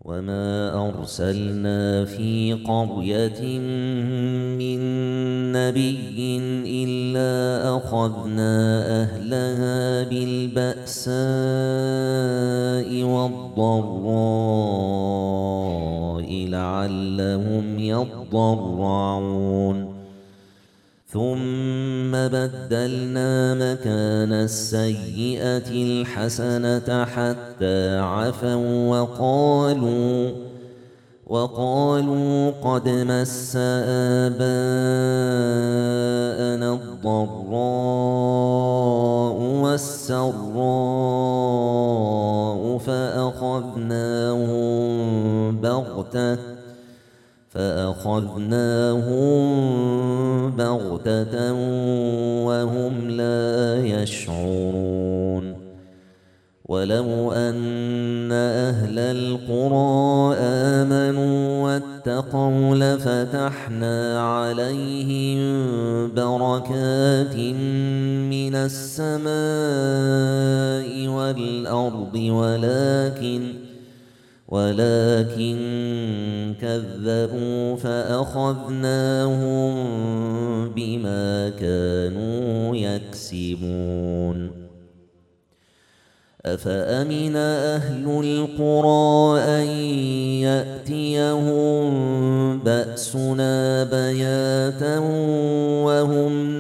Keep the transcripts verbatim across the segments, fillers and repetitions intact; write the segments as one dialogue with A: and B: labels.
A: وما أرسلنا في قرية من نبي إلا أخذنا أهلها بالبأساء والضراء لعلهم يضرعون ثم بدلنا مكان السيئة الحسنة حتى عفوا وقالوا وقالوا قد مس آباءنا الضراء والسراء فأخذناهم بغتة فأخذناهم بغتة وهم لا يشعرون ولو أن أهل القرى آمنوا واتقوا لفتحنا عليهم بركات من السماء والأرض ولكن ولكن كذبوا فأخذناهم بما كانوا يكسبون أفأمن أهل القرى أن يأتيهم بأسنا بياتا وهم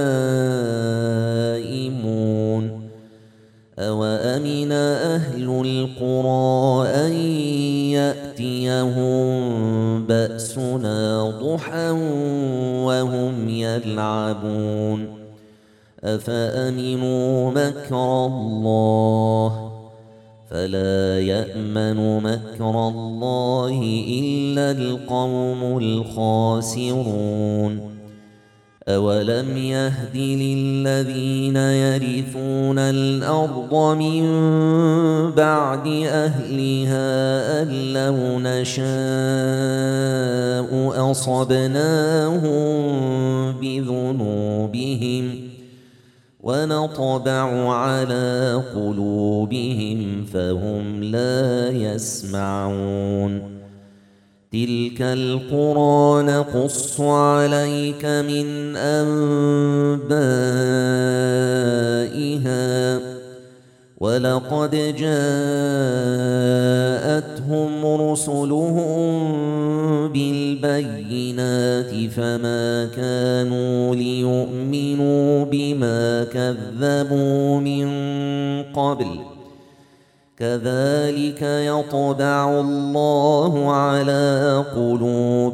A: نائمون أوأمن أهل القرى أن يأتيهم بأسنا ضحى وهم يلعبون أفأمنوا مكر الله فلا يأمن مكر الله إلا القوم الخاسرون أولم يهد للذين يرثون الأرض من بعد أهلها أن لو نشاء أصبناهم بذنوبهم ونطبع على قلوبهم فهم لا يسمعون تلك القرى نقص عليك من أنبائها ولقد جاءتهم رسلهم بالبينات فما كانوا ليؤمنوا بما كذبوا من قبل كذلك يطبع الله على قلوب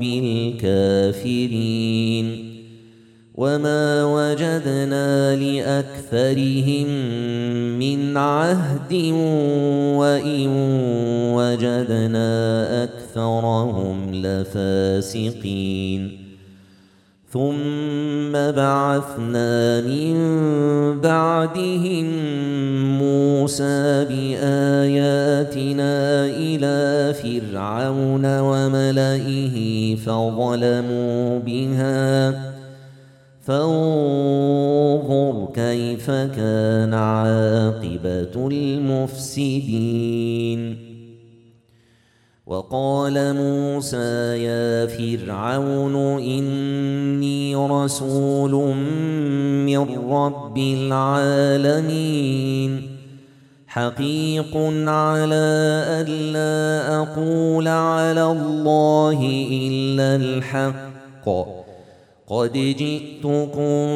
A: الكافرين وما وجدنا لأكثرهم من عهد وإن وجدنا أكثرهم لفاسقين ثم بعثنا من بعدهم موسى بآياتنا إلى فرعون وملئه فظلموا بها فانظر كيف كان عاقبة المفسدين وقال موسى يا فرعون إني رسول من رب العالمين حقيق على ألا أقول على الله إلا الحق قد جئتكم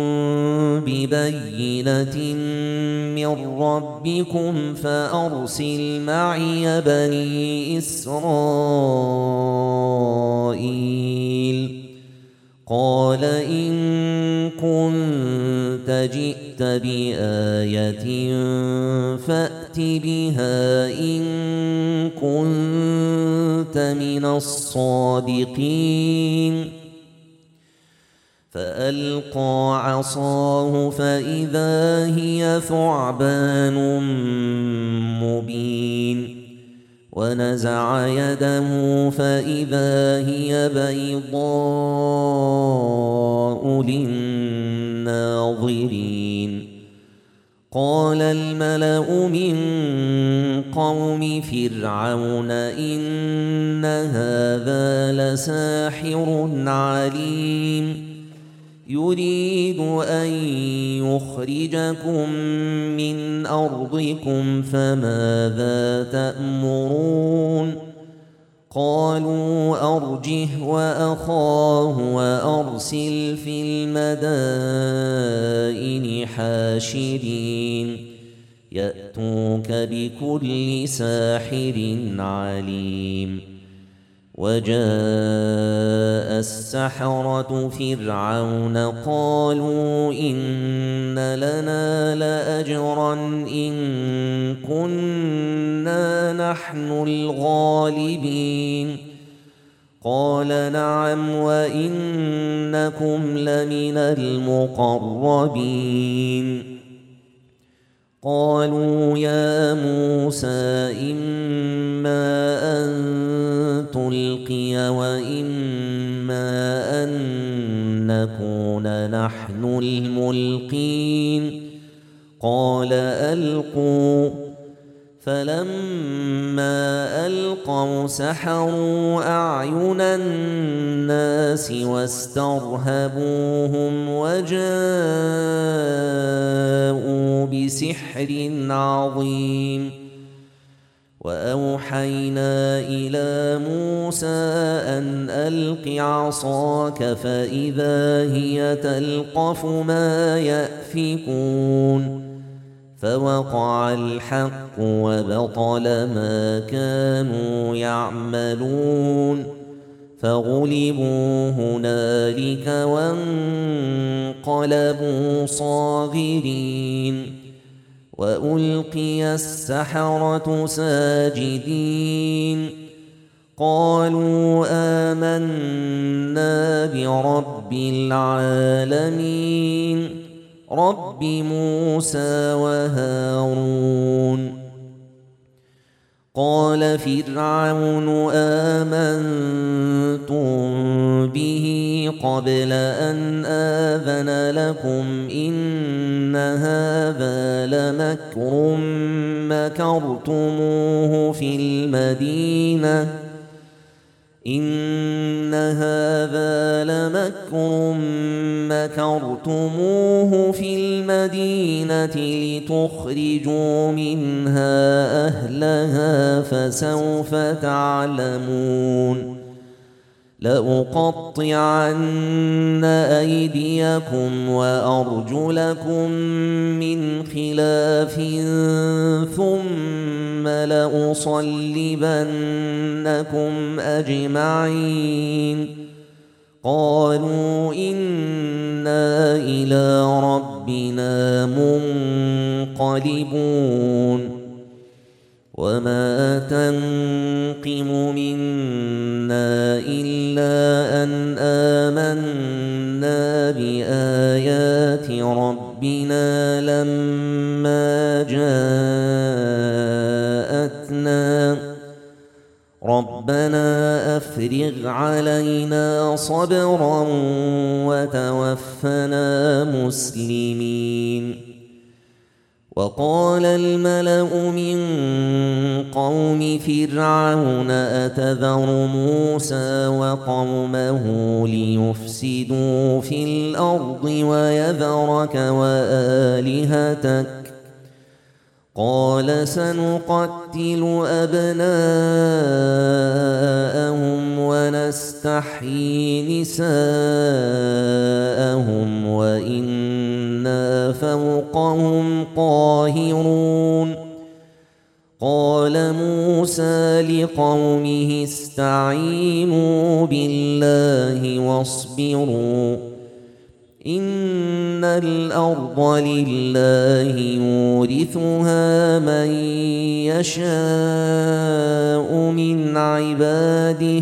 A: ببينة من ربكم فأرسل معي بني إسرائيل قال إن كنت جئت بآية فأت بها إن كنت من الصادقين فألقى عصاه فإذا هي ثعبان مبين ونزع يده فإذا هي بيضاء للناظرين قال الملأ من قوم فرعون إن هذا لساحر عليم يريد أن يخرجكم من أرضكم فماذا تأمرون قالوا أرجه وأخاه وأرسل في المدائن حاشرين يأتوك بكل ساحر عليم وجاء السحرة فرعون قالوا إن لنا لأجرا إن كنا نحن الغالبين قال نعم وإنكم لمن المقربين قالوا يا موسى إما أن تلقي وإما أن نكون نحن الملقين قال ألقوا فلما ألقوا سحروا أعين الناس واسترهبوهم وجاءوا بسحر عظيم وأوحينا إلى موسى أن ألق عصاك فإذا هي تلقف ما يأفكون فوقع الحق وبطل ما كانوا يعملون فغلبوا هنالك وانقلبوا صاغرين وألقي السحرة ساجدين قالوا آمنا برب العالمين رب موسى وهارون قال فرعون آمنتم به قبل أن آذن لكم إن هذا لمكر مكرتموه في المدينة إن هذا لمكر مكرتموه في المدينة لتخرجوا منها أهلها فسوف تعلمون لأقطعن أيديكم وأرجلكم من خلاف ثم لأصلبنكم أجمعين قالوا إنا إلى ربنا منقلبون وما تنقم منا إلا أن آمنا بآيات ربنا لما جاءتنا ربنا أفرغ علينا صبرا وتوفنا مسلمين وقال الملأ من قوم فرعون أتذر موسى وقومه ليفسدوا في الأرض ويذرك وآلهتك قال سنقتل أبناءهم ونستحيي نساءهم وإنا فوقهم قاهرون قال موسى لقومه استعينوا بالله واصبروا إن الأرض لله يورثها من يشاء من عباده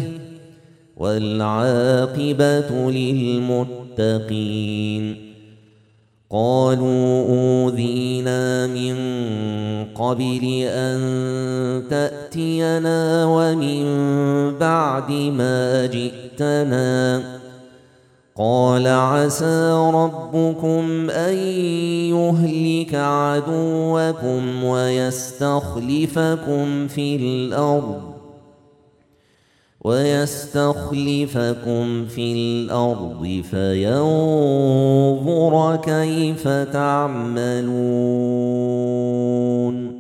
A: والعاقبة للمتقين قالوا أوذينا من قبل أن تأتينا ومن بعد ما جئتنا قال عسى ربكم أن يهلك عدوكم ويستخلفكم في الأرض ويستخلفكم في الأرض فينظر كيف تعملون.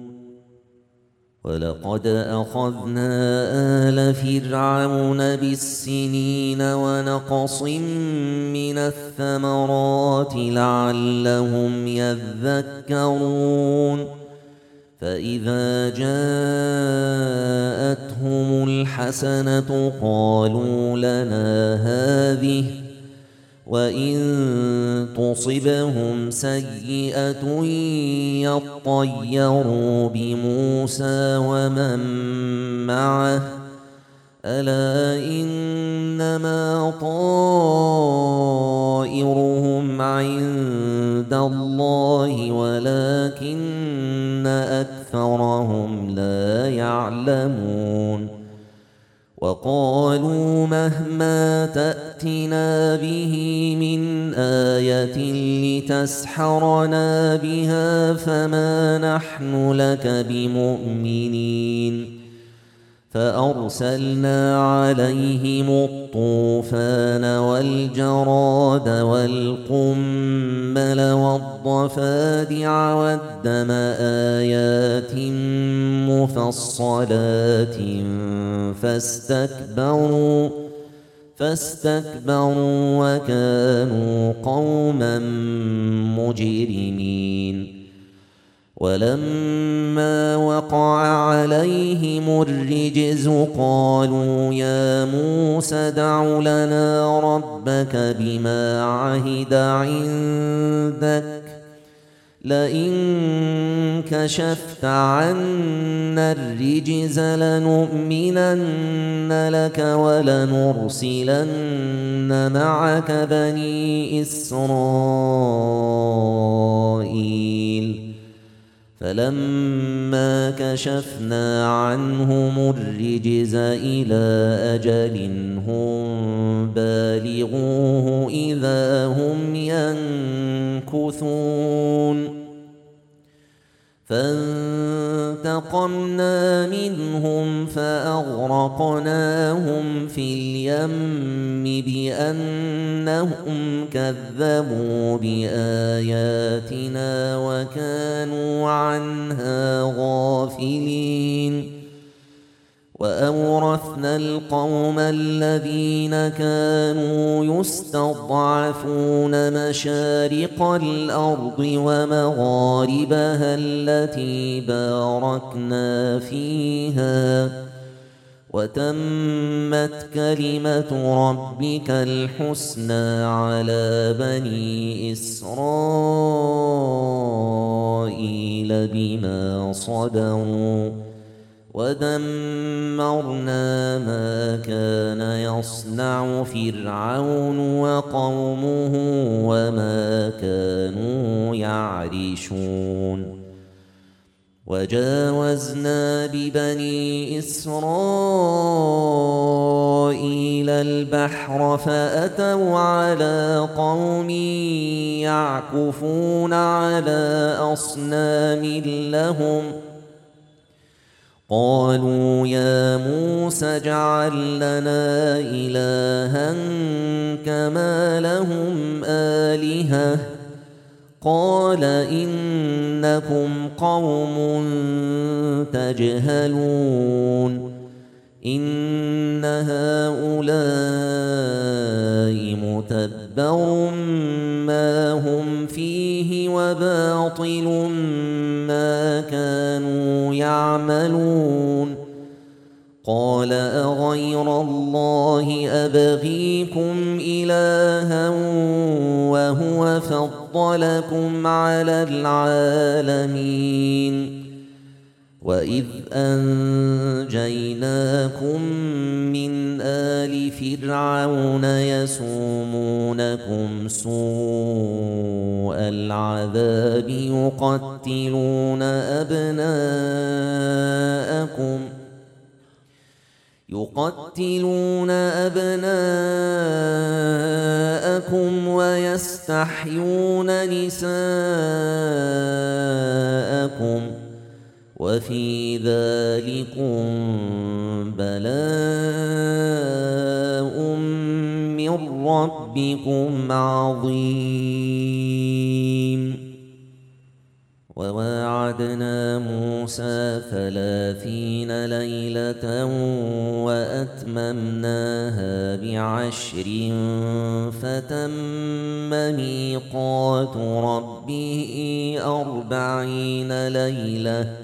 A: ولقد أخذنا آل فرعون بالسنين ونقص من الثمرات لعلهم يذكرون. فإذا جاءتهم الحسنة قالوا لنا هذه، وإن تصبهم سيئة يطيروا بموسى ومن معه ألا إنما طائرهم عند الله ولكن أكثرهم لا يعلمون. وقالوا مهما تأتنا به من آية لتسحرنا بها فما نحن لك بمؤمنين. فأرسلنا عليهم الطوفان والجراد والقمل والضفادع والدم آيات مفصلات فاستكبروا فاستكبروا وكانوا قوما مجرمين. ولما وقع عليهم الرجز قالوا يا موسى ادع لنا ربك بما عهد عندك لئن كشفت عنا الرجز لنؤمنن لك ولنرسلن معك بني إسرائيل. فلما كشفنا عنهم الرجز إلى أجل هم بالغوه إذا هم ينكثون. فانتقمنا منهم فأغرقناهم في اليم بأنهم كذبوا بآياتنا وكانوا عنها غافلين. وأورثنا القوم الذين كانوا يستضعفون مشارق الأرض ومغاربها التي باركنا فيها وتمت كلمة ربك الحسنى على بني إسرائيل بما صبروا ودمرنا ما كان يصنع فرعون وقومه وما كانوا يعرشون. وجاوزنا ببني إسرائيل البحر فأتوا على قوم يعكفون على أصنام لهم قالوا يا موسى اجعل لنا إلها كما لهم آلهة قال إنكم قوم تجهلون. إن هؤلاء متبر ما هم فيه وباطل ما كانوا يعملون. قال أغير الله أبغيكم إلها وهو فضلكم على العالمين. وإذ أنجيناكم من آل فرعون يسومونكم سوء العذاب يقتلون أبناءكم يقتلون أبناءكم لكم ويستحيون نساءكم وفي ذلكم بلاء من ربكم عظيم. وواعدنا موسى ثلاثين ليلة وأتممناها بعشر فتم ميقات ربه أربعين ليلة.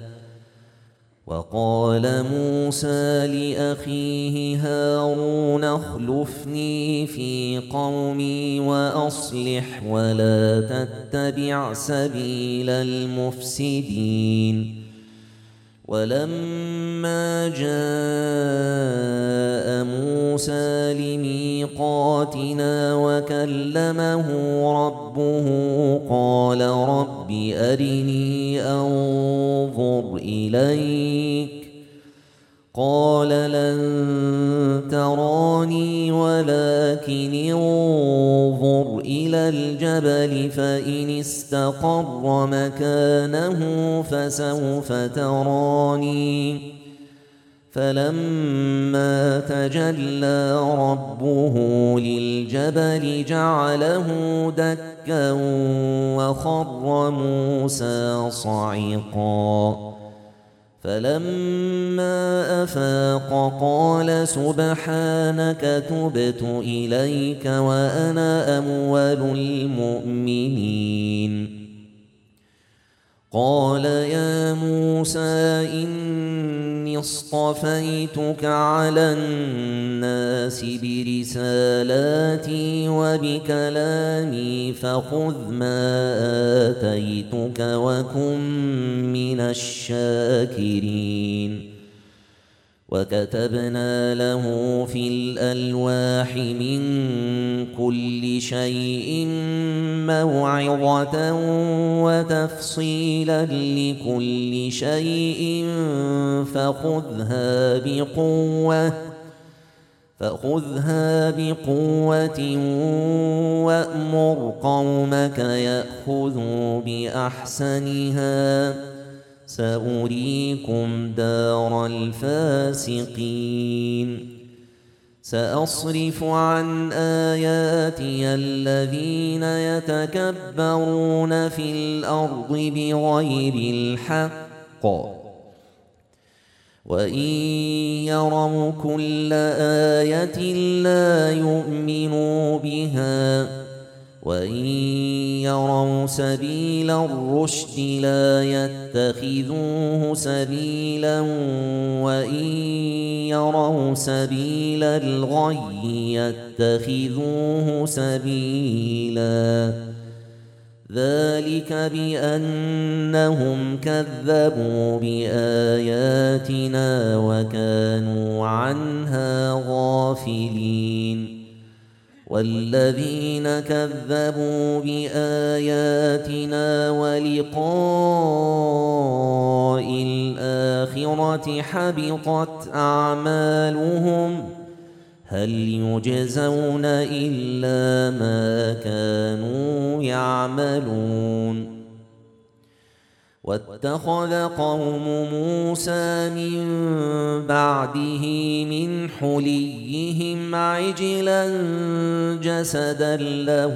A: وقال موسى لأخيه هارون اخلفني في قومي وأصلح ولا تتبع سبيل المفسدين. ولما جاء موسى لميقاتنا وكلمه ربه قال رب أرني أنظر إليك قال لن تراني ولكن انظر إلى الجبل فإن استقر مكانه فسوف تراني. فلما تجلى ربه للجبل جعله دكا وخر موسى صعقا. فلما أفاق قال سبحانك تبت إليك وأنا أول المؤمنين. قال يا موسى إني اصطفيتك على الناس برسالاتي وبكلامي فخذ ما آتيتك وكن من الشاكرين. وكتبنا له في الألواح من كل شيء موعظة وتفصيلا لكل شيء فخذها بقوة فخذها بقوة وأمر قومك يأخذوا بأحسنها سأريكم دار الفاسقين. سأصرف عن آياتي الذين يتكبرون في الأرض بغير الحق وإن يروا كل آية لا يؤمنوا بها وإن يروا سبيل الرشد لا يتخذوه سبيلا وإن يروا سبيل الغي يتخذوه سبيلا. ذلك بأنهم كذبوا بآياتنا وكانوا عنها غافلين. والذين كذبوا بآياتنا ولقاء الآخرة حبطت أعمالهم هل يجزون إلا ما كانوا يعملون. واتخذ قوم موسى من بعده من حليهم عجلا جسدا له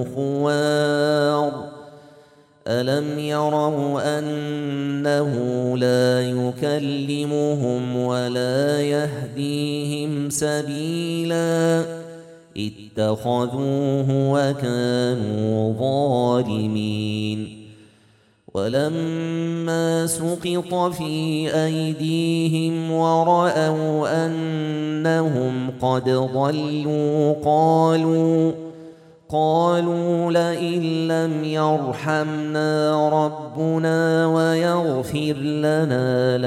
A: خوار ألم يروا أنه لا يكلمهم ولا يهديهم سبيلا اتخذوه وكانوا ظالمين. ولما سقط في أيديهم ورأوا أنهم قد ضلوا قالوا قالوا لئن لم يرحمنا ربنا ويغفر لنا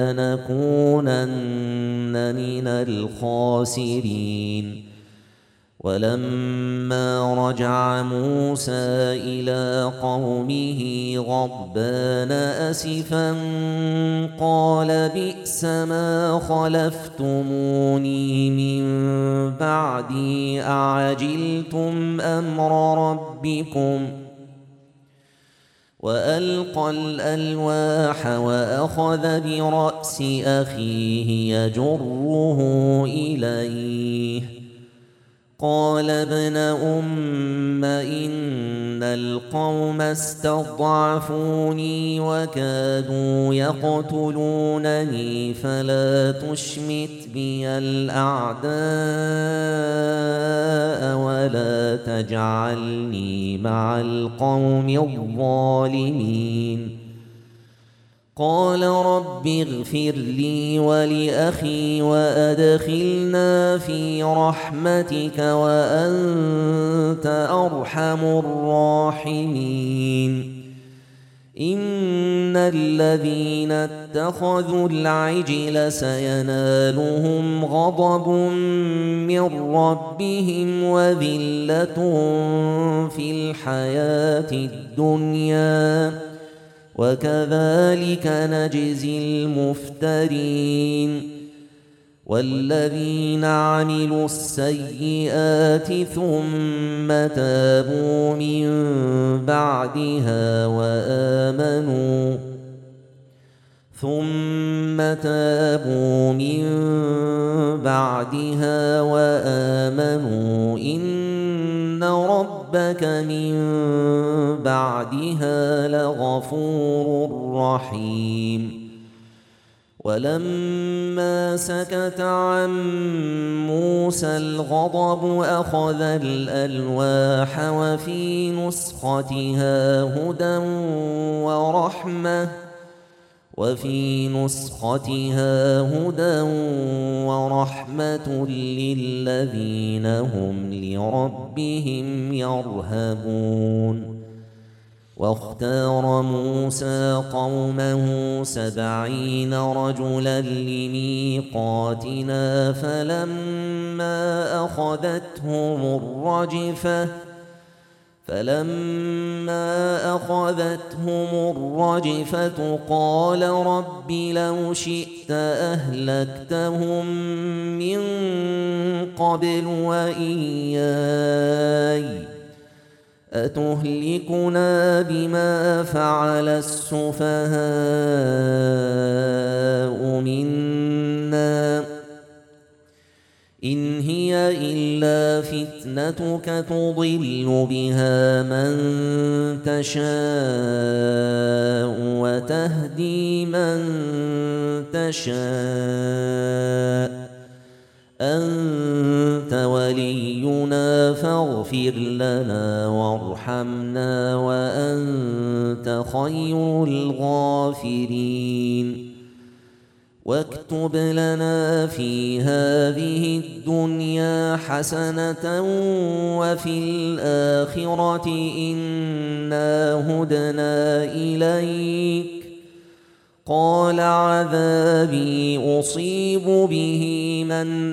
A: لنكونن من الخاسرين. ولما رجع موسى إلى قومه غضبان أسفا قال بئس ما خلفتموني من بعدي أعجلتم أمر ربكم وألقى الألواح وأخذ برأس أخيه يجره إليه قال ابن أم إن القوم استضعفوني وكادوا يقتلونني فلا تشمت بي الأعداء ولا تجعلني مع القوم الظالمين قال رب اغفر لي ولأخي وأدخلنا في رحمتك وأنت أرحم الراحمين إن الذين اتخذوا العجل سينالهم غضب من ربهم وذلة في الحياة الدنيا وكذلك نجزي المفترين والذين عملوا السيئات ثم تابوا من بعدها وآمنوا ثم تابوا من بعدها وآمنوا إن ربك من بعدها لغفور رحيم ولما سكت عن موسى الغضب أخذ الألواح وفي نسختها هدى ورحمة وفي نسختها هدى ورحمة للذين هم لربهم يرهبون واختار موسى قومه سبعين رجلا لميقاتنا فلما أخذتهم الرجفة فلما أخذتهم الرجفة قال رب لو شئت أهلكتهم من قبل وإياي أتهلكنا بما فعل السفهاء منا إن هي إلا فتنتك تضل بها من تشاء وتهدي من تشاء أنت ولينا فاغفر لنا وارحمنا وأنت خير الغافرين واكتب لنا في هذه الدنيا حسنة وفي الآخرة إنا هدنا إليك قال عذابي أصيب به من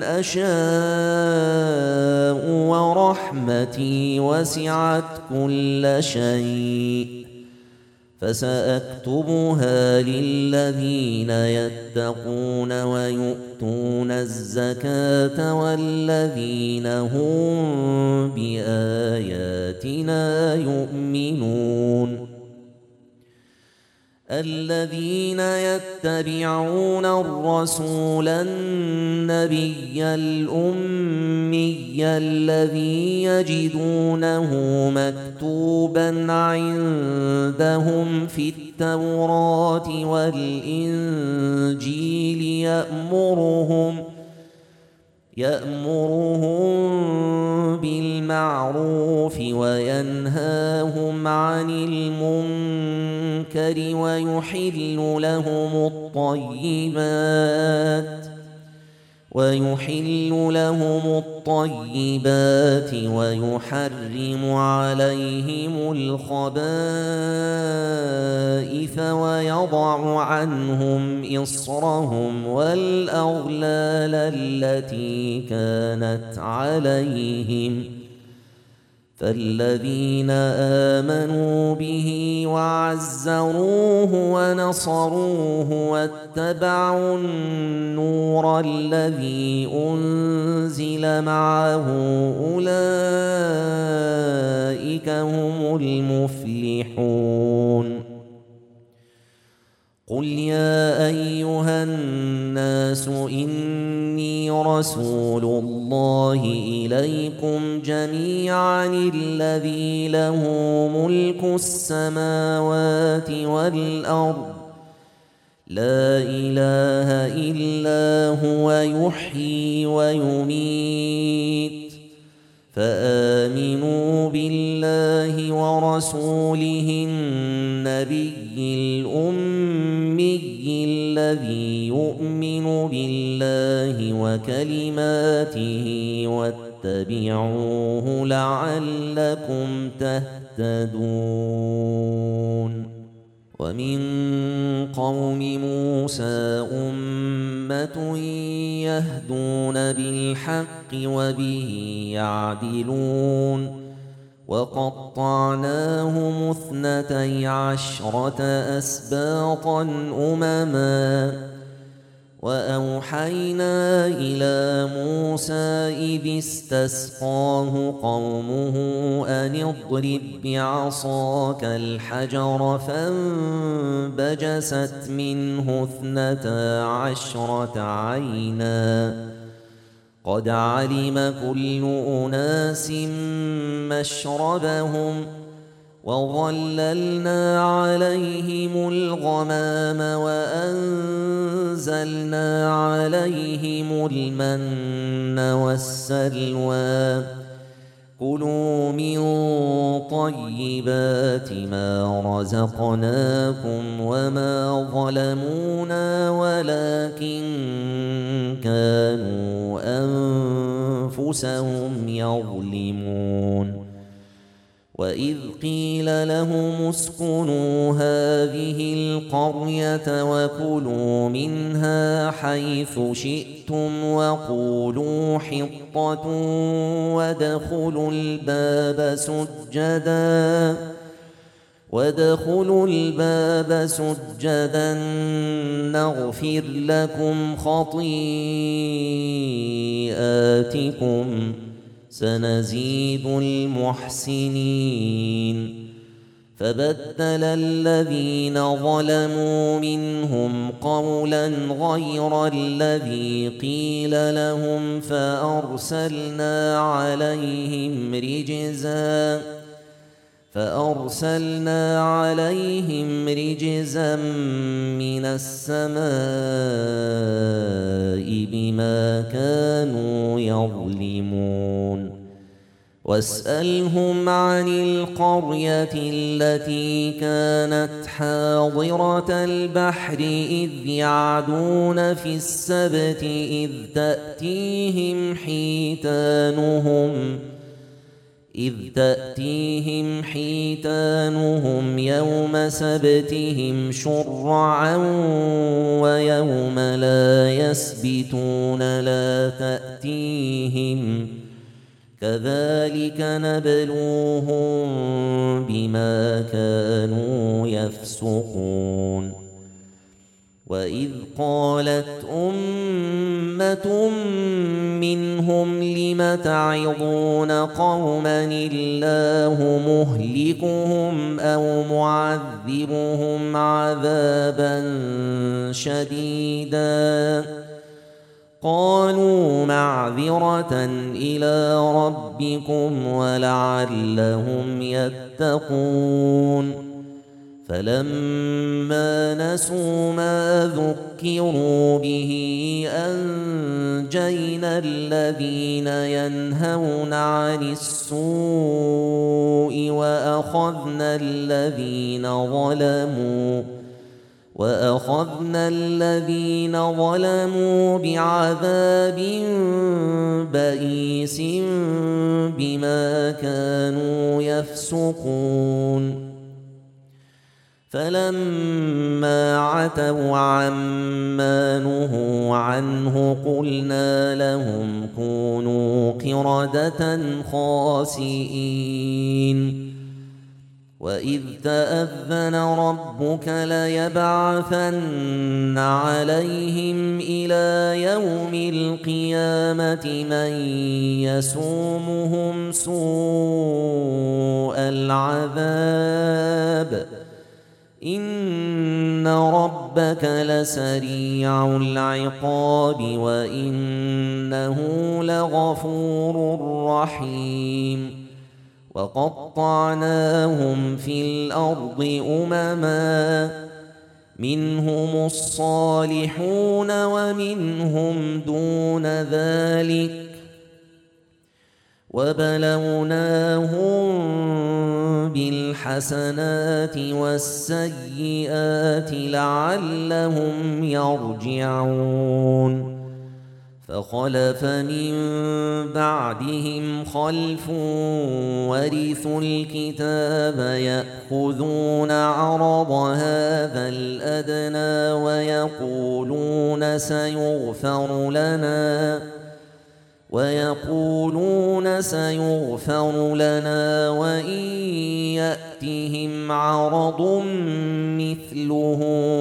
A: أشاء ورحمتي وسعت كل شيء فسأكتبها للذين يتقون ويؤتون الزكاة والذين هم بآياتنا يؤمنون الذين يتبعون الرسول النبي الأمي الذي يجدونه مكتوبا عندهم في التوراة والإنجيل يأمرهم يأمرهم بالمعروف وينهاهم عن المنكر ويحل لهم الطيبات ويحل لهم الطيبات ويحرم عليهم الخبائث ويضع عنهم إصرهم والأغلال التي كانت عليهم فالذين آمنوا به وعزروه ونصروه واتبعوا النور الذي أنزل معه أولئك هم المفلحون. قل يا أيها الناس إني رسول الله إليكم جميعا الذي له ملك السماوات والأرض لا إله إلا هو يحيي ويميت، فآمنوا بالله ورسوله النبي الأمي الذي يؤمن بالله وكلماته واتبعوه لعلكم تهتدون. ومن قوم موسى أمة يهدون بالحق وبه يعدلون، وقطعناهم اثنتي عشرة أسباطا أمما، وأوحينا إلى موسى إذ استسقاه قومه أن اضرب بعصاك الحجر فانبجست منه اثنتا عشرة عينا قد علم كل أناس مشربهم وظللنا عليهم الغمام وأنزلنا عليهم المن والسلوى كلوا من طيبات ما رزقناكم وما ظلمونا ولكن كانوا أنفسهم يظلمون. وإذ قيل لهم اسكنوا هذه القرية وكلوا منها حيث شئتم وقولوا حطة وادخلوا الباب سجدا وادخلوا الباب سجدا نغفر لكم خطيئاتكم سنزيد المحسنين. فبدل الذين ظلموا منهم قولا غير الذي قيل لهم فأرسلنا عليهم رجزا فأرسلنا عليهم رجزا من السماء بما كانوا يظلمون. واسألهم عن القرية التي كانت حاضرة البحر إذ يعدون في السبت إذ تأتيهم حيتانهم إذ تأتيهم حيتانهم يوم سبتهم شرعا ويوم لا يسبتون لا تأتيهم كذلك نبلوهم بما كانوا يفسقون. وإذ قالت أمة منهم لم تعظون قوما الله مهلكهم أو معذبهم عذابا شديدا قالوا معذرة إلى ربكم ولعلهم يتقون. فلما نسوا ما ذكروا به أنجينا الذين ينهون عن السوء وأخذنا الذين ظلموا وأخذنا الذين ظلموا بعذاب بئيس بما كانوا يفسقون. فلما عتوا عما نهوا عنه قلنا لهم كونوا قردة خاسئين وإذ تأذن ربك ليبعثن عليهم إلى يوم القيامة من يسومهم سوء العذاب إن ربك لسريع العقاب وإنه لغفور رحيم وقطعناهم في الأرض أمما منهم الصالحون ومنهم دون ذلك وبلوناهم بالحسنات والسيئات لعلهم يرجعون فخلف من بعدهم خلف ورثوا الكتاب يأخذون عرض هذا الأدنى ويقولون سيغفر لنا ويقولون سيغفر لنا وإن يأتهم عرض مثله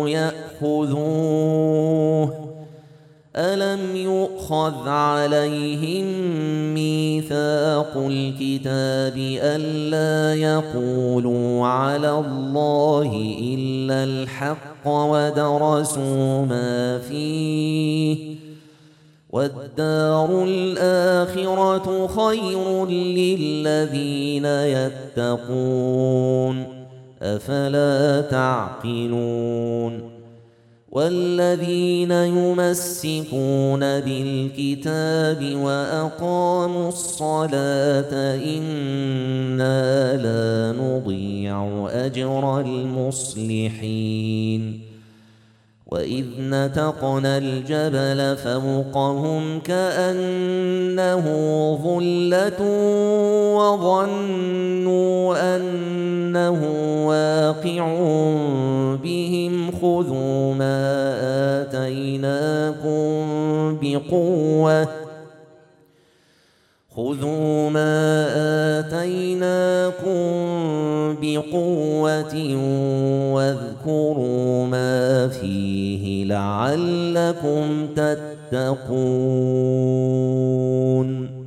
A: يأخذوه ألم يؤخذ عليهم ميثاق الكتاب ألا يقولوا على الله إلا الحق ودرسوا ما فيه والدار الآخرة خير للذين يتقون أفلا تعقلون والذين يمسكون بالكتاب وأقاموا الصلاة إنا لا نضيع أجر المصلحين وإذ نتقنا الجبل فوقهم كأنه ظلة وظنوا أنه واقع بهم خذوا ما آتيناكم بقوة خذوا ما آتيناكم بقوة واذكروا ما فيه لعلكم تتقون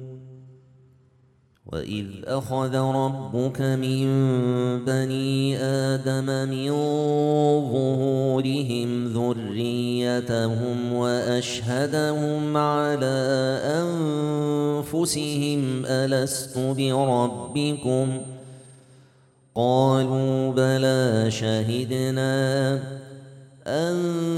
A: وإذ أخذ ربك من بني آدم من ظهورهم ذريتهم وأشهدهم على أنفسهم ألست بربكم قالوا بلى شهدنا أن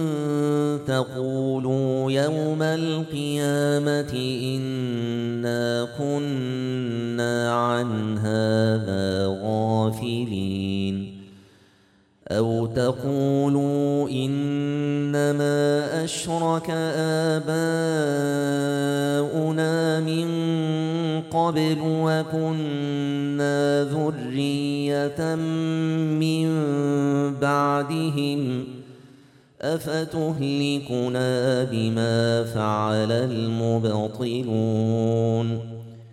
A: تقولوا يوم القيامة إنا كنا عن هذا غافلين أو تقولوا إنما أشرك آباؤنا من قبل وكنا ذرية من بعدهم أفتهلكنا بما فعل المبطلون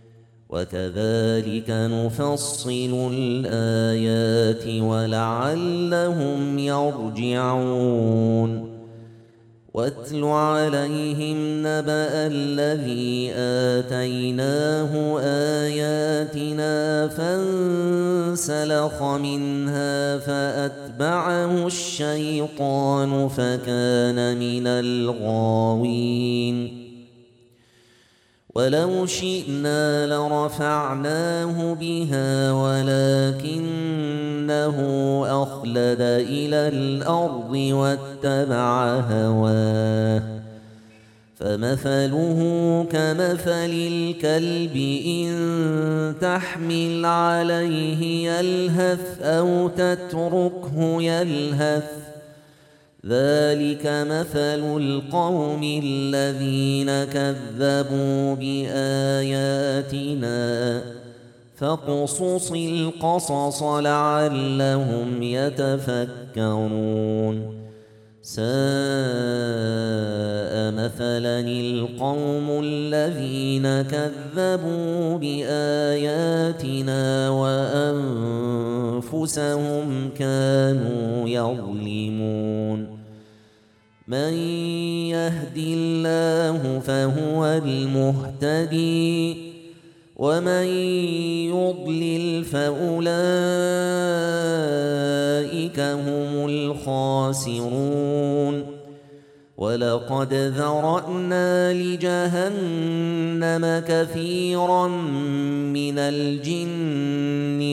A: وكذلك نفصل الآيات ولعلهم يرجعون واتل عليهم نبأ الذي آتيناه آياتنا فانسلخ منها فأتبعه الشيطان فكان من الغاوين ولو شئنا لرفعناه بها ولكنه أخلد إلى الأرض واتبع هواه فمثله كمثل الكلب إن تحمل عليه يلهث أو تتركه يلهث ذلك مثل القوم الذين كذبوا بآياتنا فاقصص القصص لعلهم يتفكرون ساء مثلا القوم الذين كذبوا بآياتنا وأنفسهم كانوا يظلمون من يهد الله فهو المهتدي ومن يضلل فأولئك هم الخاسرون ولقد ذرأنا لجهنم كثيرا من الجن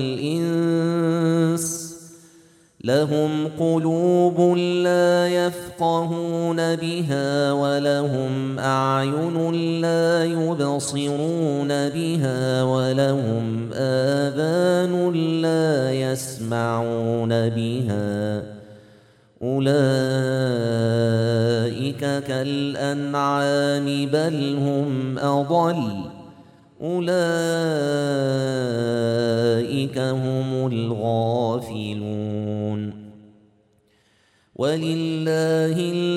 A: والإنس لهم قلوب لا يفقهون بها ولهم أعين لا يبصرون بها ولهم آذان لا يسمعون بها أولئك كالأنعام بل هم أضل أولئك هم الغافلون ولله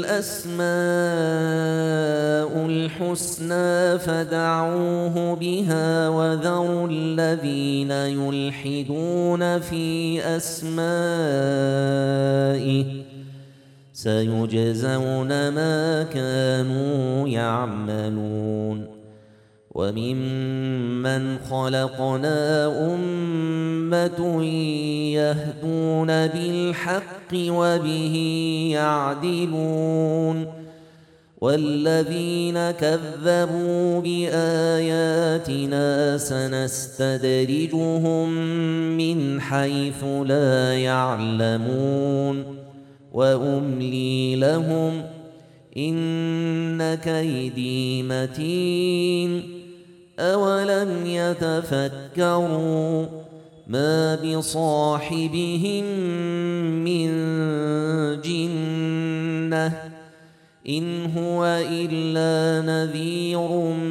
A: الأسماء الحسنى فدعوه بها وذروا الذين يلحدون في أسمائه سيجزون ما كانوا يعملون وممن خلقنا أمة يهدون بالحق وبه يعدلون والذين كذبوا بآياتنا سنستدرجهم من حيث لا يعلمون وأملي لهم إن كيدي متين أولم يتفكروا ما بصاحبهم من جنة إن هو إلا نذير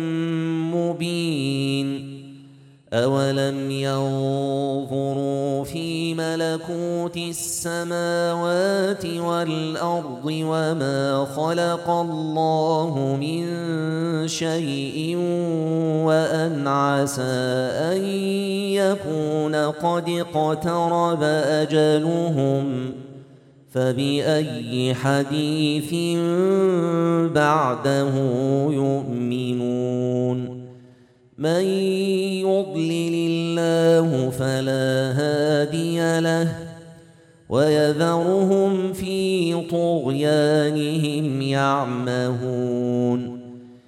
A: مبين أولم ينظروا في ملكوت السماوات والأرض وما خلق الله من شيء وأن عسى أن يكون قد اقترب أجلهم فبأي حديث بعده يؤمنون من يضلل الله فلا هادي له ويذرهم في طغيانهم يعمهون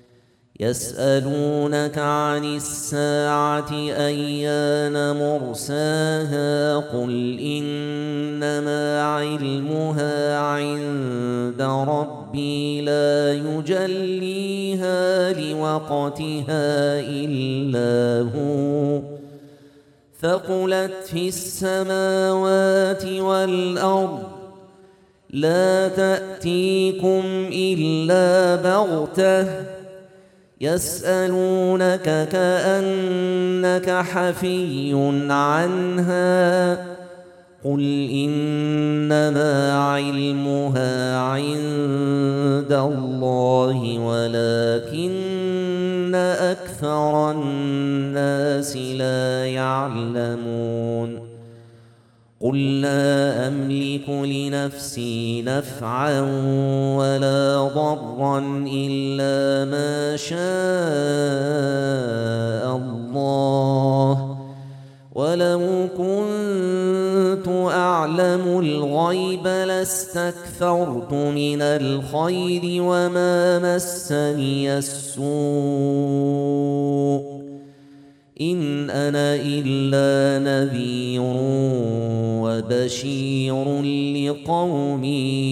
A: يسألونك عن الساعة أيان مرساها قل إنما علمها عند ربي لا يجليها لوقتها إلا هو ثقلت في السماوات والأرض لا تأتيكم إلا بغتة يسألونك كأنك حفي عنها قل إنما علمها عند الله ولكن أكثر الناس لا يعلمون قل لا أملك لنفسي نفعا ولا ضرا إلا ما شاء الله ولو كنت أعلم الغيب لاستكثرت من الخير وما مسني السوء إن أنا إلا نذير وبشير لقوم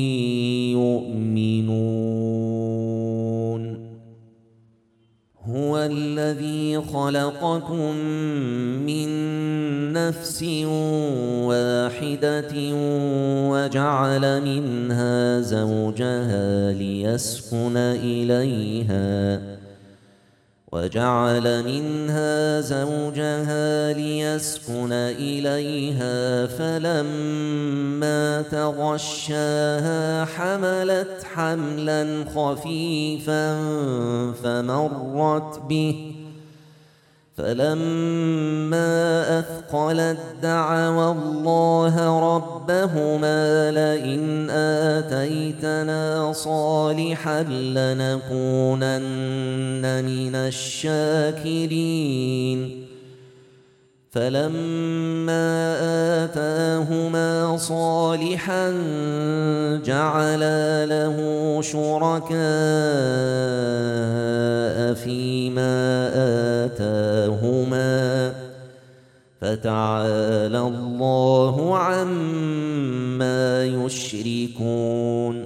A: يؤمنون هو الذي خلقكم من نفس واحدة وجعل منها زوجها ليسكن إليها وجعل منها زوجها ليسكن إليها فلما تغشاها حملت حملا خفيفا فمرت به فلما أثقلت دعوا الله ربهما لئن آتيتنا صالحا لنكونن من الشاكرين فلما آتاهما صالحا جعلا له شركاء فيما آتاهما فتعالى الله عما يشركون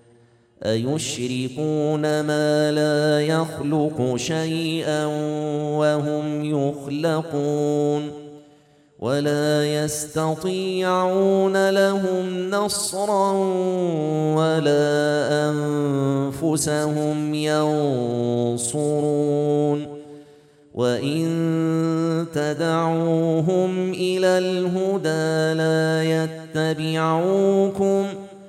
A: أيشركون ما لا يخلق شيئا وهم يخلقون ولا يستطيعون لهم نصرا ولا أنفسهم ينصرون وإن تدعوهم إلى الهدى لا يتبعوكم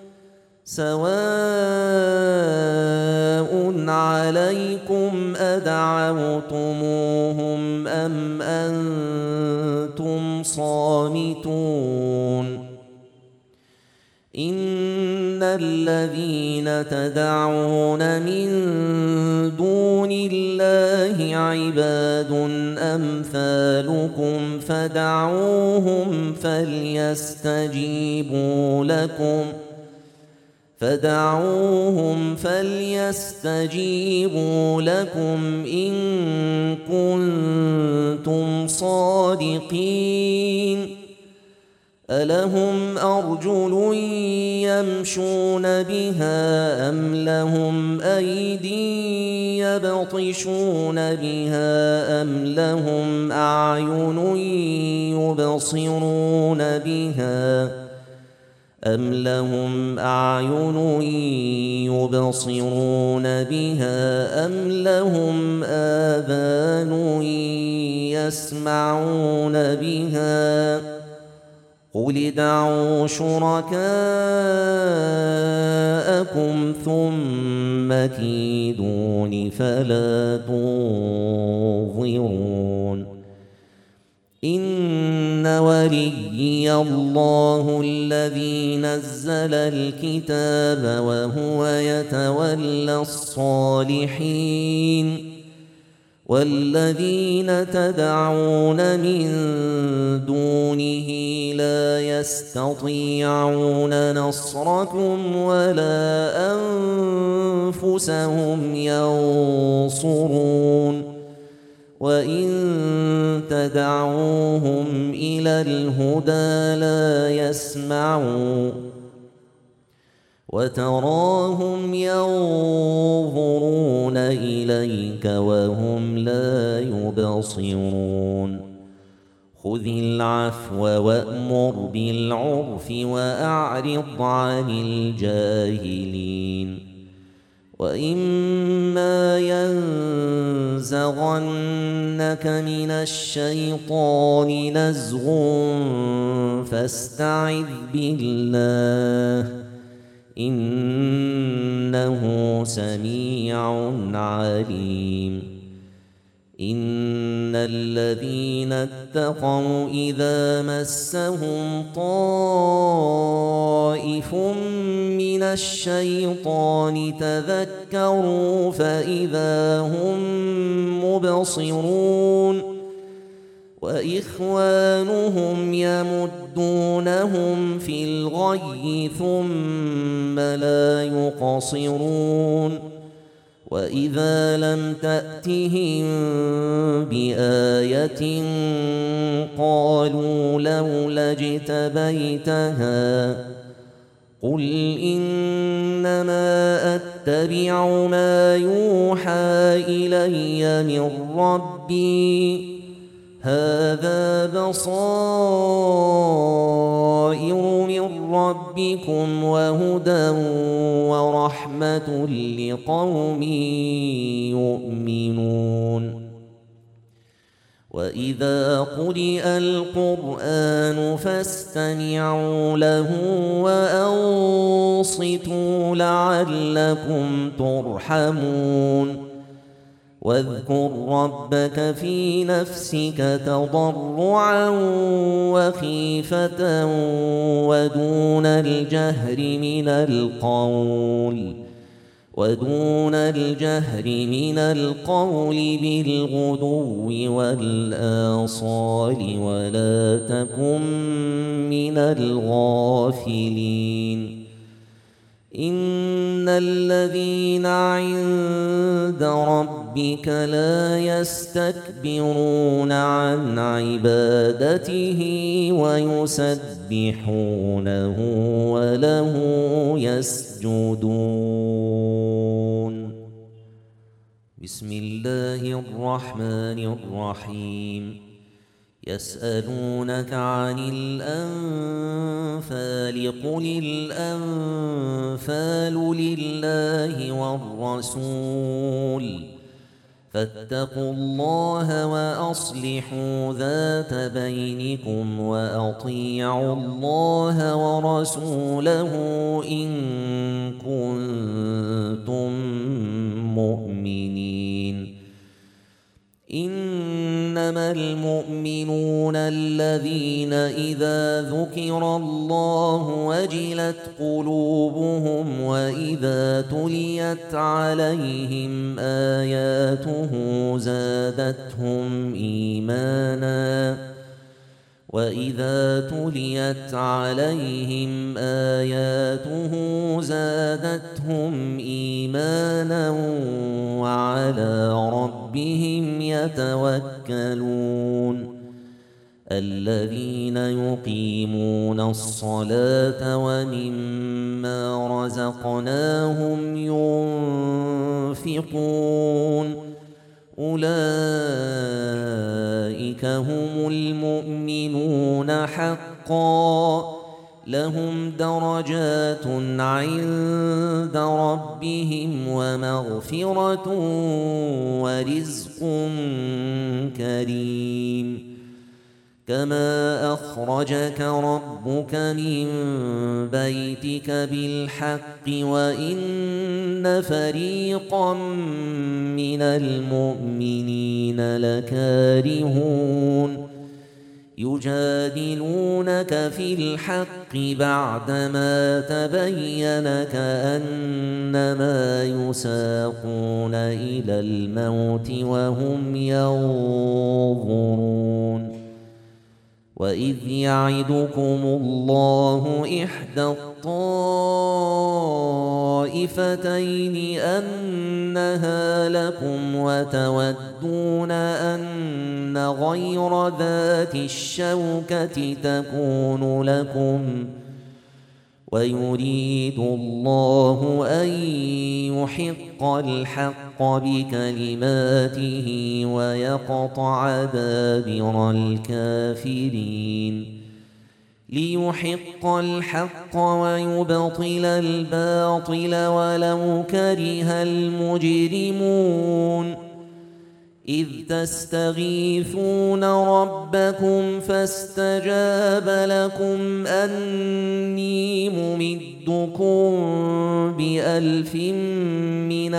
A: سواء عليكم أدعوتموهم أم أنتم صامتون إن الذين تدعون من دون الله عباد أمثالكم فدعوهم فليستجيبوا لكم فدعوهم فليستجيبوا لكم إن كنتم صادقين ألهم أرجل يمشون بها أم لهم أيدي يبطشون بها أم لهم أعين يبصرون بها أم لهم أعين يبصرون بها أم لهم آذان يسمعون بها قل ادعوا شركاءكم ثم كيدون فلا تنظرون إن وليي الله الذي نزل الكتاب وهو يتولى الصالحين والذين تدعون من دونه لا يستطيعون نصركم ولا أنفسهم ينصرون وإن تدعوهم إلى الهدى لا يسمعون وتراهم ينظرون إليك وهم لا يبصرون خذ العفو وأمر بالعرف وأعرض عن الجاهلين وإما ينزغنك من الشيطان نزغ فاستعذ بالله إنه سميع عليم إن الذين اتقوا إذا مسهم طائف من الشيطان تذكروا فإذا هم مبصرون وإخوانهم يمدونهم في الغي ثم لا يقصرون وإذا لم تأتهم بآية قالوا لولا اجتبيتها قل إنما أتبع ما يوحى إلي من ربي هذا بصائر من ربكم وهدى ورحمة لقوم يؤمنون وإذا قرئ القرآن فاستمعوا له وأنصتوا لعلكم ترحمون واذكر ربك في نفسك تضرعا وخيفة ودون الجهر من القول ودون الجهر من القول بالغدو والآصال ولا تكن من الغافلين إن الذين عند ربك لا يستكبرون عن عبادته ويسبحونه وله يسجدون. بسم الله الرحمن الرحيم. يسألونك عن الأنفال قل الأنفال لله والرسول فاتقوا الله وأصلحوا ذات بينكم وأطيعوا الله ورسوله إن كنتم مؤمنين. إنما المؤمنون الذين إذا ذكر الله وجلت قلوبهم وإذا تليت عليهم آياته زادتهم إيمانا وإذا تليت عليهم آياته زادتهم إيمانا وعلى ربهم يتوكلون. الذين يقيمون الصلاة ومما رزقناهم ينفقون أولئك هم المؤمنون حقا لهم درجات عند ربهم ومغفرة ورزق كريم. كما أخرجك ربك من بيتك بالحق وإن فريقا من المؤمنين لكارهون يجادلونك في الحق بعدما تبين كأنما يساقون إلى الموت وهم ينظرون. وإذ يعدكم الله إحدى الطائفتين أنها لكم وتودون أن غير ذات الشوكة تكون لكم ويريد الله أن يحق الحق بكلماته ويقطع دابر الكافرين ليحق الحق ويبطل الباطل ولو كره المجرمون. إذ تستغيثون ربكم فاستجاب لكم أني ممدكم بألف من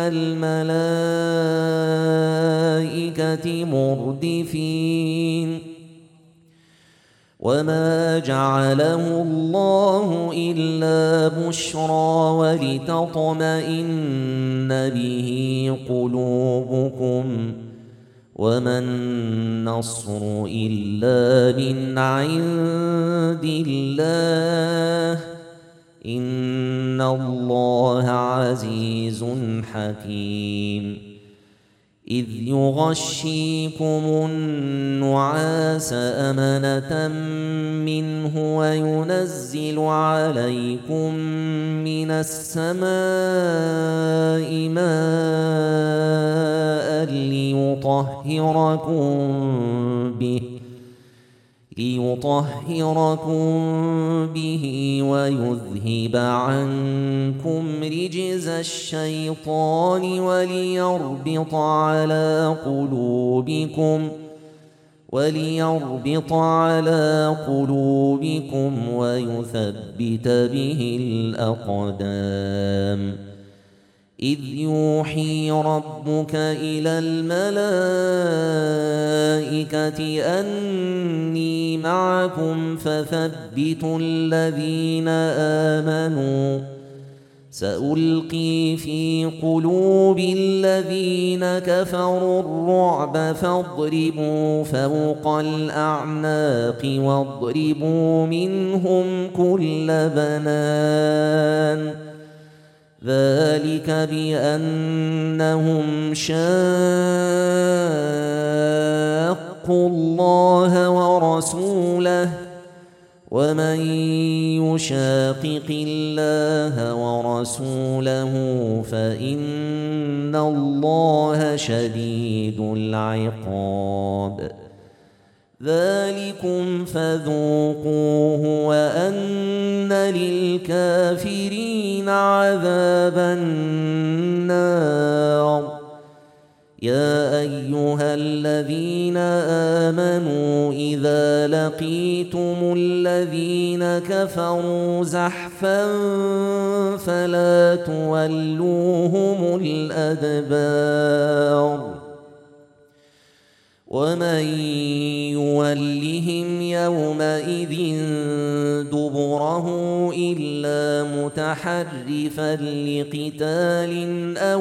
A: الملائكة مردفين. وما جعله الله إلا بشرى ولتطمئن به قلوبكم وما النصر إلا من عند الله إن الله عزيز حكيم. إذ يغشيكم النعاس أمنة منه وينزل عليكم من السماء ماء ليطهركم به ليطهركم به ويذهب عنكم رجز الشيطان وليربط على قلوبكم وليربط على قلوبكم ويثبت به الأقدام إذ يوحي ربك إلى الملائكة أني معكم فثبتوا الذين آمنوا سألقي في قلوب الذين كفروا الرعب فاضربوا فوق الأعناق واضربوا منهم كل بنان ذلك بأنهم شاقوا الله ورسوله ومن يشاقق الله ورسوله فإن الله شديد العقاب ذلكم فذوقوه وأن للكافرين عذاب النار يا أيها الذين آمنوا إذا لقيتم الذين كفروا زحفا فلا تولوهم الأدبار ومن يولهم يومئذ دبره إلا متحرفا لقتال أو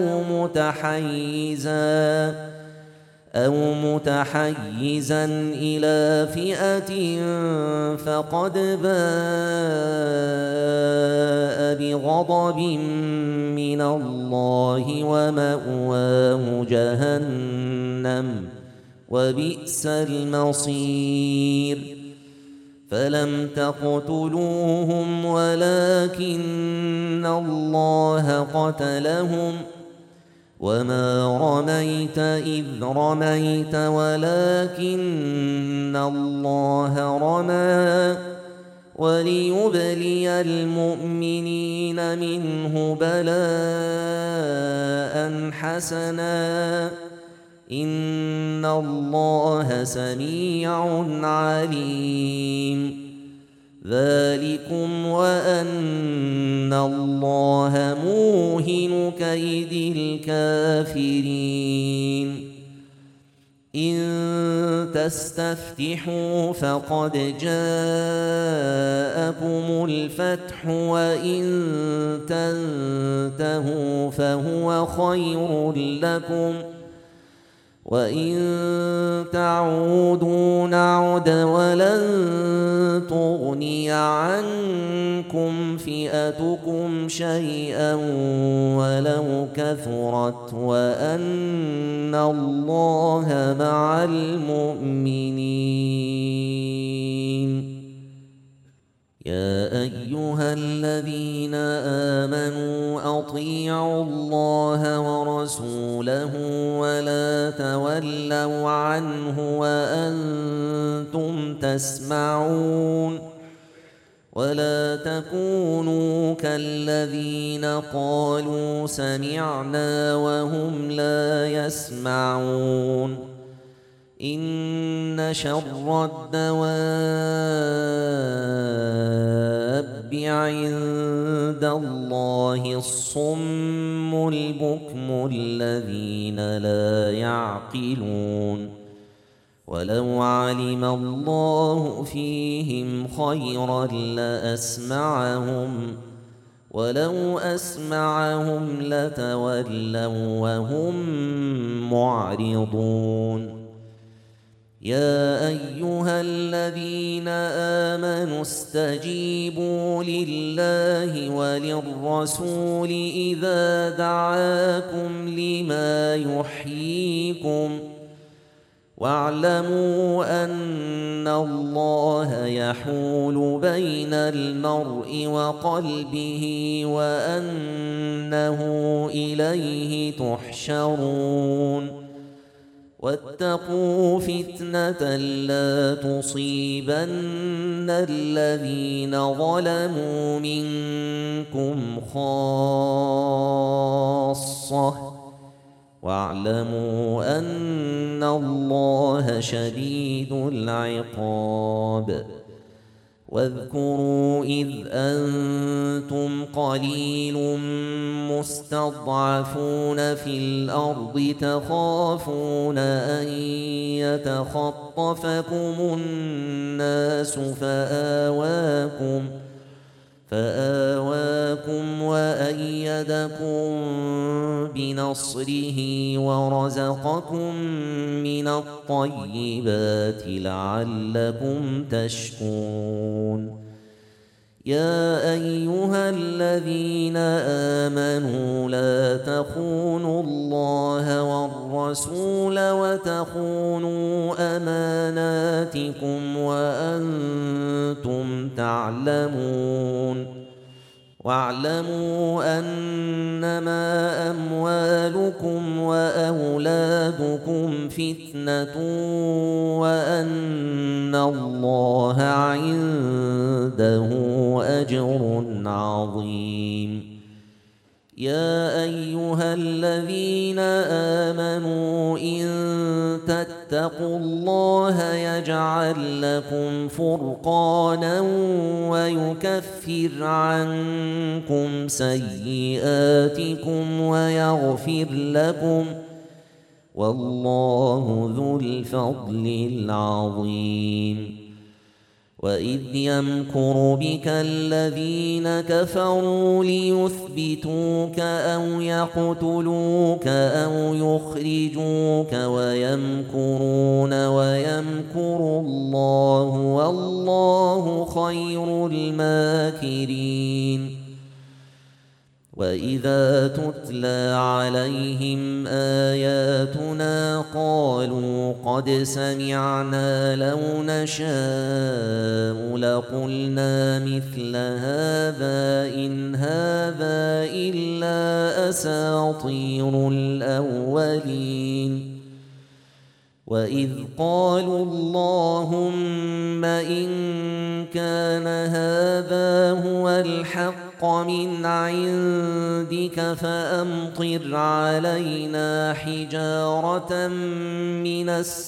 A: متحيزا أو متحيزا إلى فئة فقد باء بغضب من الله ومأواه جهنم وبئس المصير فلم تقتلوهم ولكن الله قتلهم وما رميت إذ رميت ولكن الله رمى وليبلي المؤمنين منه بلاء حسنا إن الله سميع عليم ذلكم وأن الله موهن كيد الكافرين إن تستفتحوا فقد جاءكم الفتح وإن تنتهوا فهو خير لكم وإن تعودوا نعد ولن تغني عنكم فئتكم شيئا ولو كثرت وأن الله مع المؤمنين يا أيها الذين آمنوا أطيعوا الله ورسوله ولا تولوا عنه وأنتم تسمعون ولا تكونوا كالذين قالوا سمعنا وهم لا يسمعون إن شر الدواب عند الله الصم البكم الذين لا يعقلون ولو علم الله فيهم خيرا لأسمعهم ولو أسمعهم لتولوا وهم معرضون يا أيها الذين آمنوا استجيبوا لله وللرسول إذا دعاكم لما يحييكم واعلموا أن الله يحول بين المرء وقلبه وأنه إليه تحشرون واتقوا فتنة لا تصيبن الذين ظلموا منكم خاصة واعلموا أن الله شديد العقاب. واذكروا إذ أنتم قليل مستضعفون في الأرض تخافون أن يتخطفكم الناس فآواكم فآواكم وأيدكم بنصره ورزقكم من الطيبات لعلكم تشكرون. يا أيها الذين آمنوا لا تخونوا الله والرسول وتخونوا أماناتكم وأنتم تعلمون. واعلموا أنما أموالكم وأولادكم فتنة وأن الله عنده أجر عظيم. يا أيها الذين آمنوا إن تتقوا الله يجعل لكم فرقانا ويكفر عنكم سيئاتكم ويغفر لكم والله ذو الفضل العظيم. وإذ يمكر بك الذين كفروا ليثبتوك أو يقتلوك أو يخرجوك ويمكرون ويمكر الله والله خير الماكرين. وإذا تتلى عليهم آياتنا قالوا قد سمعنا لو نشاء لقلنا مثل هذا إن هذا إلا أساطير الأولين. وإذ قالوا اللهم إن كان هذا هو الحق من عندك فأمطر علينا حجارة من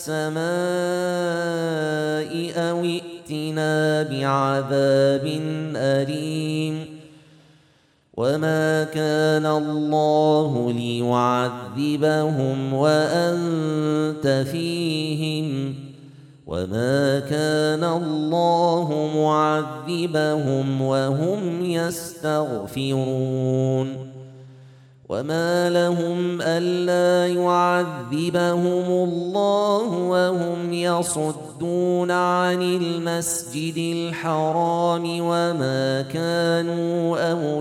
A: السماء أو ائتنا بعذاب أليم. وما كان الله ليعذبهم وأنت فيهم وما كان الله معذبهم وهم يستغفرون. وما لهم ألا يعذبهم الله وهم يصدون عن المسجد الحرام وما كانوا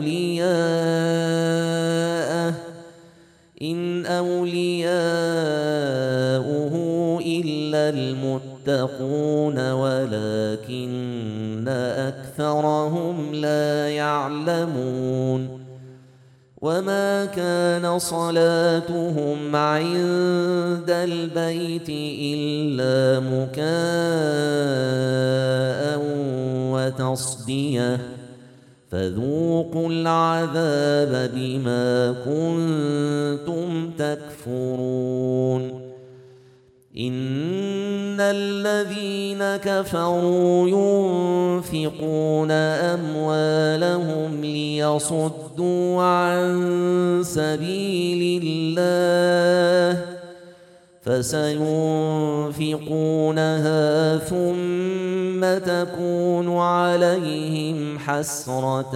A: أولياءه إن أولياؤه إلا المتقون ولكن أكثرهم لا يعلمون. وما كان صلاتهم عند البيت إلا مكاء وتصدية فذوقوا العذاب بما كنتم تكفرون. إن الذين كفروا ينفقون أموالهم ليصدوا عن سبيل الله فسينفقونها ثم تكون عليهم حسرة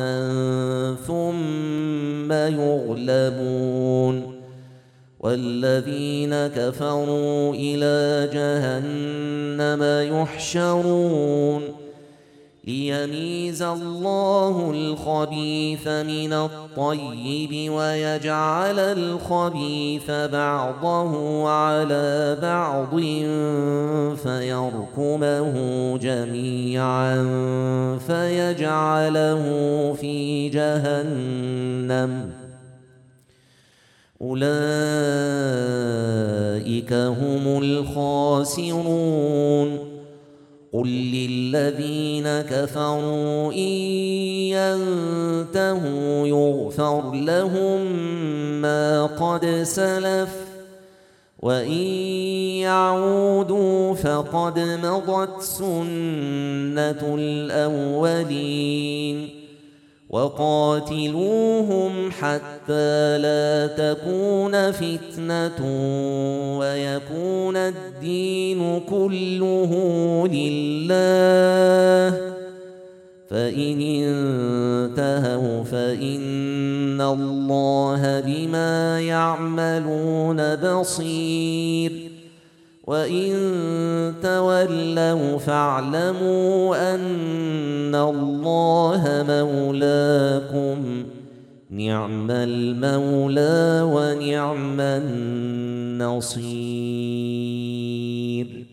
A: ثم يغلبون والذين كفروا إلى جهنم يحشرون ليميز الله الخبيث من الطيب ويجعل الخبيث بعضه على بعض فيركمه جميعا فيجعله في جهنم أولئك هم الخاسرون. قل للذين كفروا إن ينتهوا يغفر لهم ما قد سلف وإن يعودوا فقد مضت سنة الأولين وقاتلوهم حتى لا تكون فتنة ويكون الدين كله لله فإن انتهوا فإن الله بما يعملون بصير وإن تولوا فاعلموا أن الله مولاكم نعم المولى ونعم النصير.